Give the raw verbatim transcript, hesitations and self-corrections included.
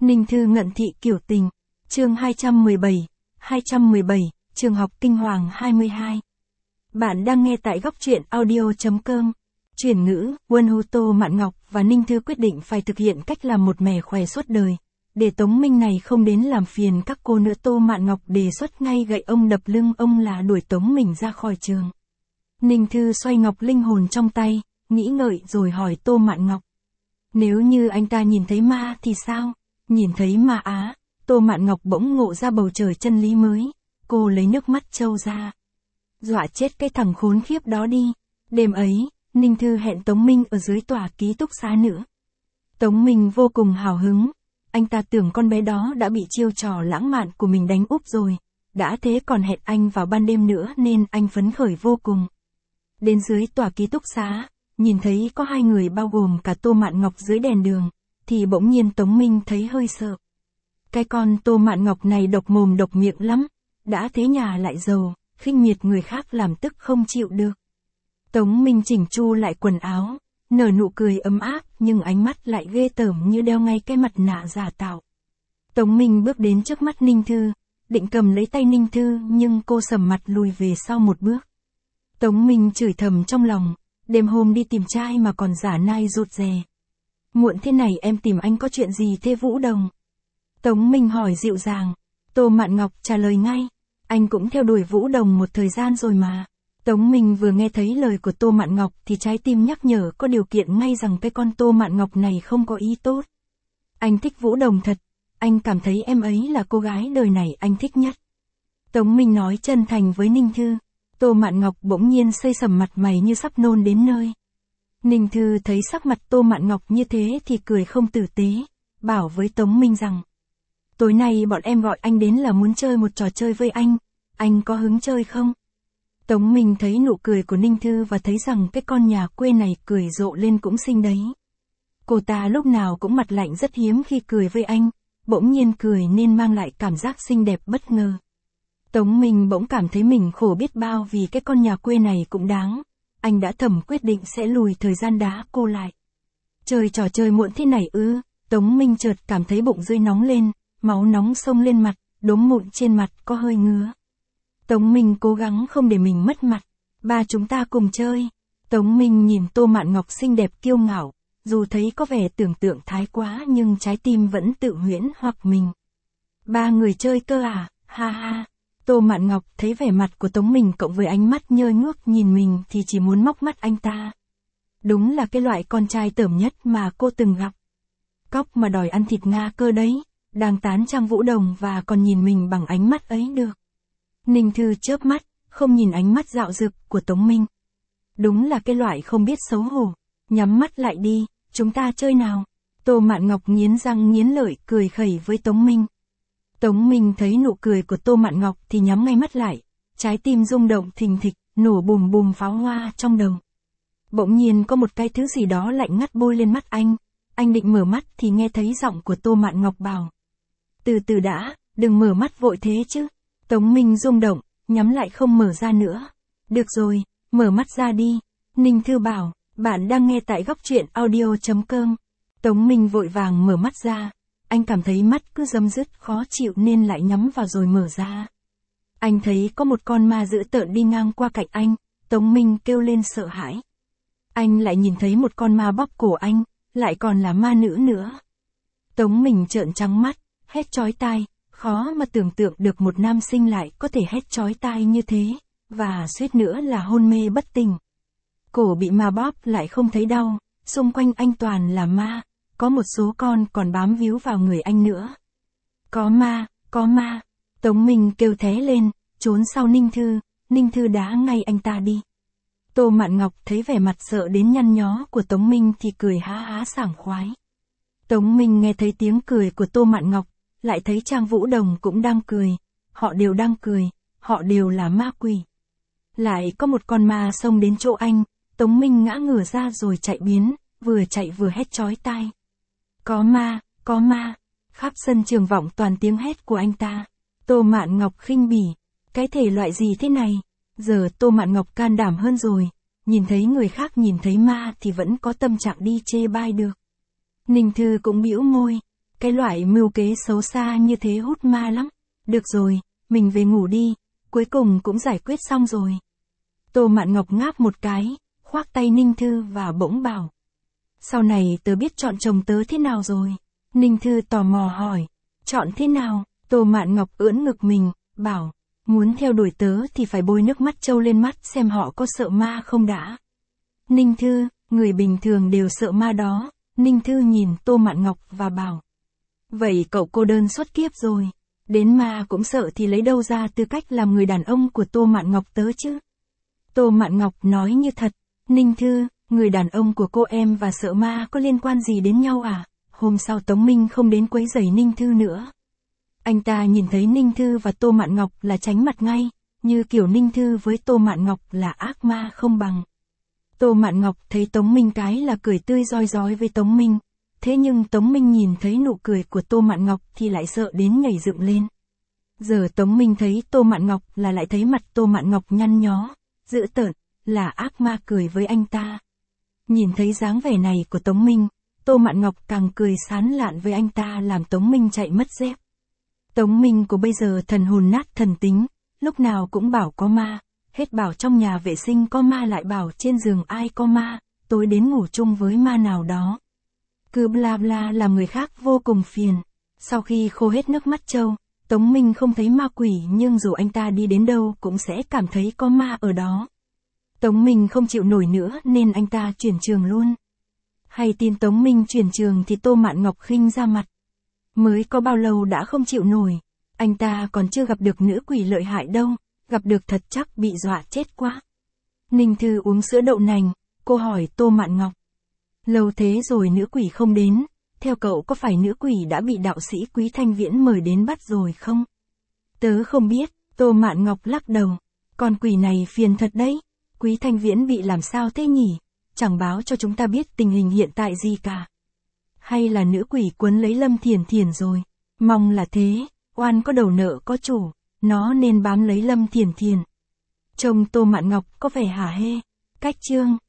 Ninh Thư ngận thị kiểu tình, chương hai trăm mười bảy, hai trăm mười bảy, trường học kinh hoàng hai mươi hai. Bạn đang nghe tại góc truyện audio.com. Chuyển ngữ, Quân Hu Tô Mạn Ngọc và Ninh Thư quyết định phải thực hiện cách làm một mẻ khỏe suốt đời. Để Tống Minh này không đến làm phiền các cô nữa, Tô Mạn Ngọc đề xuất ngay gậy ông đập lưng ông là đuổi Tống Minh ra khỏi trường. Ninh Thư xoay ngọc linh hồn trong tay, nghĩ ngợi rồi hỏi Tô Mạn Ngọc. Nếu như anh ta nhìn thấy ma thì sao? Nhìn thấy ma á, Tô Mạn Ngọc bỗng ngộ ra bầu trời chân lý mới. Cô lấy nước mắt trâu ra. Dọa chết cái thằng khốn khiếp đó đi. Đêm ấy, Ninh Thư hẹn Tống Minh ở dưới tòa ký túc xá nữa. Tống Minh vô cùng hào hứng. Anh ta tưởng con bé đó đã bị chiêu trò lãng mạn của mình đánh úp rồi. Đã thế còn hẹn anh vào ban đêm nữa nên anh phấn khởi vô cùng. Đến dưới tòa ký túc xá, nhìn thấy có hai người bao gồm cả Tô Mạn Ngọc dưới đèn đường, thì bỗng nhiên Tống Minh thấy hơi sợ. Cái con Tô Mạn Ngọc này độc mồm độc miệng lắm, đã thế nhà lại giàu, khinh miệt người khác làm tức không chịu được. Tống Minh chỉnh chu lại quần áo, nở nụ cười ấm áp nhưng ánh mắt lại ghê tởm như đeo ngay cái mặt nạ giả tạo. Tống Minh bước đến trước mắt Ninh Thư, định cầm lấy tay Ninh Thư nhưng cô sầm mặt lùi về sau một bước. Tống Minh chửi thầm trong lòng, đêm hôm đi tìm trai mà còn giả nai rụt rè. Muộn thế này em tìm anh có chuyện gì thế Vũ Đồng? Tống Minh hỏi dịu dàng. Tô Mạn Ngọc trả lời ngay. Anh cũng theo đuổi Vũ Đồng một thời gian rồi mà. Tống Minh vừa nghe thấy lời của Tô Mạn Ngọc thì trái tim nhắc nhở có điều kiện ngay rằng cái con Tô Mạn Ngọc này không có ý tốt. Anh thích Vũ Đồng thật. Anh cảm thấy em ấy là cô gái đời này anh thích nhất. Tống Minh nói chân thành với Ninh Thư. Tô Mạn Ngọc bỗng nhiên xây sầm mặt mày như sắp nôn đến nơi. Ninh Thư thấy sắc mặt Tô Mạn Ngọc như thế thì cười không tử tế, bảo với Tống Minh rằng. Tối nay bọn em gọi anh đến là muốn chơi một trò chơi với anh, anh có hứng chơi không? Tống Minh thấy nụ cười của Ninh Thư và thấy rằng cái con nhà quê này cười rộ lên cũng xinh đấy. Cô ta lúc nào cũng mặt lạnh rất hiếm khi cười với anh, bỗng nhiên cười nên mang lại cảm giác xinh đẹp bất ngờ. Tống Minh bỗng cảm thấy mình khổ biết bao vì cái con nhà quê này cũng đáng. Anh đã thầm quyết định sẽ lùi thời gian đá cô lại. Chơi trò chơi muộn thế này ư? Tống Minh chợt cảm thấy bụng rơi nóng lên, máu nóng xông lên mặt, đốm mụn trên mặt có hơi ngứa. Tống Minh cố gắng không để mình mất mặt. Ba chúng ta cùng chơi. Tống Minh nhìn Tô Mạn Ngọc xinh đẹp kiêu ngạo, dù thấy có vẻ tưởng tượng thái quá nhưng trái tim vẫn tự huyễn hoặc mình. Ba người chơi cơ à, ha ha. Tô Mạn Ngọc thấy vẻ mặt của Tống Minh cộng với ánh mắt nhơ nhuốc nhìn mình thì chỉ muốn móc mắt anh ta. Đúng là cái loại con trai tởm nhất mà cô từng gặp. Cóc mà đòi ăn thịt Nga cơ đấy, đang tán trang Vũ Đồng và còn nhìn mình bằng ánh mắt ấy được. Ninh Thư chớp mắt, không nhìn ánh mắt dạo dực của Tống Minh. Đúng là cái loại không biết xấu hổ, nhắm mắt lại đi, chúng ta chơi nào. Tô Mạn Ngọc nghiến răng nghiến lợi cười khẩy với Tống Minh. Tống Minh thấy nụ cười của Tô Mạn Ngọc thì nhắm ngay mắt lại, trái tim rung động thình thịch, nổ bùm bùm pháo hoa trong đầu. Bỗng nhiên có một cái thứ gì đó lạnh ngắt bôi lên mắt anh, anh định mở mắt thì nghe thấy giọng của Tô Mạn Ngọc bảo. Từ từ đã, đừng mở mắt vội thế chứ. Tống Minh rung động, nhắm lại không mở ra nữa. Được rồi, mở mắt ra đi. Ninh Thư bảo, bạn đang nghe tại góc truyện audio.com. Tống Minh vội vàng mở mắt ra. Anh cảm thấy mắt cứ râm rứt khó chịu nên lại nhắm vào rồi mở ra. Anh thấy có một con ma dữ tợn đi ngang qua cạnh anh, Tống Minh kêu lên sợ hãi. Anh lại nhìn thấy một con ma bóp cổ anh, lại còn là ma nữ nữa. Tống Minh trợn trắng mắt, hét chói tai, khó mà tưởng tượng được một nam sinh lại có thể hét chói tai như thế, và suýt nữa là hôn mê bất tỉnh. Cổ bị ma bóp lại không thấy đau, xung quanh anh toàn là ma. Có một số con còn bám víu vào người anh nữa. Có ma, có ma. Tống Minh kêu thé lên, trốn sau Ninh Thư, Ninh Thư đá ngay anh ta đi. Tô Mạn Ngọc thấy vẻ mặt sợ đến nhăn nhó của Tống Minh thì cười há há sảng khoái. Tống Minh nghe thấy tiếng cười của Tô Mạn Ngọc, lại thấy Trang Vũ Đồng cũng đang cười. Họ đều đang cười, họ đều là ma quỷ. Lại có một con ma xông đến chỗ anh, Tống Minh ngã ngửa ra rồi chạy biến, vừa chạy vừa hét chói tai. Có ma, có ma. Khắp sân trường vọng toàn tiếng hét của anh ta. Tô Mạn Ngọc khinh bỉ. Cái thể loại gì thế này? Giờ Tô Mạn Ngọc can đảm hơn rồi. Nhìn thấy người khác nhìn thấy ma thì vẫn có tâm trạng đi chê bai được. Ninh Thư cũng bĩu môi. cái loại mưu kế xấu xa như thế hút ma lắm. Được rồi, mình về ngủ đi, cuối cùng cũng giải quyết xong rồi. Tô Mạn Ngọc ngáp một cái, khoác tay Ninh Thư và bỗng bảo. Sau này tớ biết chọn chồng tớ thế nào rồi? Ninh Thư tò mò hỏi. Chọn thế nào? Tô Mạn Ngọc ưỡn ngực mình, bảo. Muốn theo đuổi tớ thì phải bôi nước mắt trâu lên mắt xem họ có sợ ma không đã. Ninh Thư, người bình thường đều sợ ma đó. Ninh Thư nhìn Tô Mạn Ngọc và bảo. Vậy cậu cô đơn suốt kiếp rồi. Đến ma cũng sợ thì lấy đâu ra tư cách làm người đàn ông của Tô Mạn Ngọc tớ chứ? Tô Mạn Ngọc nói như thật. Ninh Thư, người đàn ông của cô em và sợ ma có liên quan gì đến nhau à? Hôm sau Tống Minh không đến quấy rầy Ninh Thư nữa. Anh ta nhìn thấy Ninh Thư và Tô Mạn Ngọc là tránh mặt ngay, như kiểu Ninh Thư với Tô Mạn Ngọc là ác ma không bằng. Tô Mạn Ngọc thấy Tống Minh cái là cười tươi rói rói với Tống Minh, thế nhưng Tống Minh nhìn thấy nụ cười của Tô Mạn Ngọc thì lại sợ đến nhảy dựng lên. Giờ Tống Minh thấy Tô Mạn Ngọc là lại thấy mặt Tô Mạn Ngọc nhăn nhó, dữ tợn, là ác ma cười với anh ta. Nhìn thấy dáng vẻ này của Tống Minh, Tô Mạn Ngọc càng cười sán lạn với anh ta làm Tống Minh chạy mất dép. Tống Minh của bây giờ thần hồn nát thần tính, lúc nào cũng bảo có ma, hết bảo trong nhà vệ sinh có ma lại bảo trên giường ai có ma, tối đến ngủ chung với ma nào đó. Cứ bla bla làm người khác vô cùng phiền. Sau khi khô hết nước mắt trâu, Tống Minh không thấy ma quỷ nhưng dù anh ta đi đến đâu cũng sẽ cảm thấy có ma ở đó. Tống Minh không chịu nổi nữa nên anh ta chuyển trường luôn. Hay tin Tống Minh chuyển trường thì Tô Mạn Ngọc khinh ra mặt. Mới có bao lâu đã không chịu nổi, anh ta còn chưa gặp được nữ quỷ lợi hại đâu, gặp được thật chắc bị dọa chết quá. Ninh Thư uống sữa đậu nành, cô hỏi Tô Mạn Ngọc. Lâu thế rồi nữ quỷ không đến, theo cậu có phải nữ quỷ đã bị đạo sĩ Quý Thanh Viễn mời đến bắt rồi không? Tớ không biết, Tô Mạn Ngọc lắc đầu. Con quỷ này phiền thật đấy, Quý Thanh Viễn bị làm sao thế nhỉ? Chẳng báo cho chúng ta biết tình hình hiện tại gì cả. Hay là nữ quỷ quấn lấy Lâm Thiền Thiền rồi? Mong là thế, oan có đầu nợ có chủ, nó nên bám lấy Lâm Thiền Thiền. Trông Tô Mạn Ngọc có vẻ hả hê. Cách chương